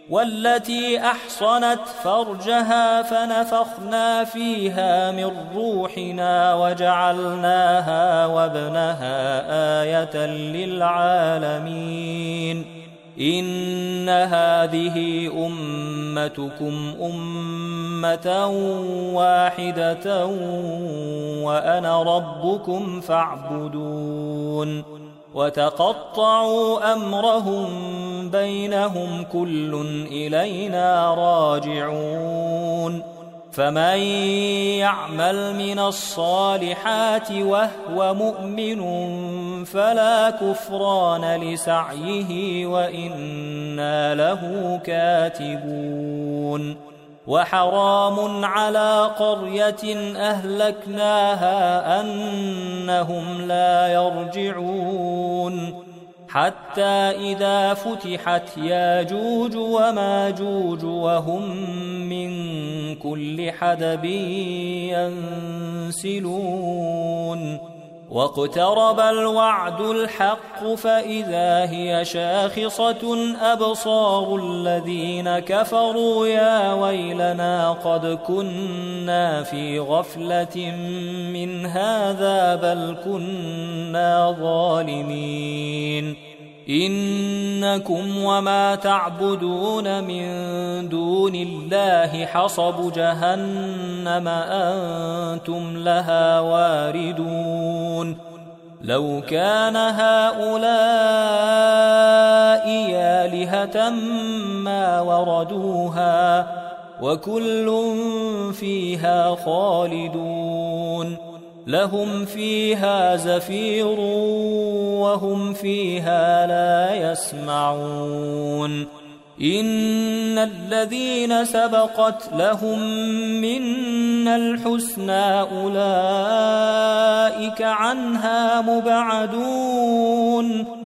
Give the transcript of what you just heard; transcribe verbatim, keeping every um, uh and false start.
والتي أحصنت فرجها فنفخنا فيها من روحنا وجعلناها وابنها آية للعالمين إن هذه أمتكم أمة واحدة وأنا ربكم فاعبدون وتقطعوا أمرهم بينهم كل إلينا راجعون فمن يعمل من الصالحات وهو مؤمن فلا كفران لسعيه وإنا له كاتبون وحرام على قرية أهلكناها أنهم لا يرجعون حتى إذا فتحت ياجوج وماجوج وهم من كل حدب ينسلون واقترب الوعد الحق فإذا هي شاخصة أبصار الذين كفروا يا ويلنا قد كنا في غفلة من هذا بل كنا ظالمين إنكم وما تعبدون من دون الله حصب جهنم أنتم لها واردون لو كان هؤلاء آلهة ما وردوها وكل فيها خالدون لهم فيها زفير وهم فيها لا يسمعون إن الذين سبقت لهم منا الحسنى أولئك عنها مبعدون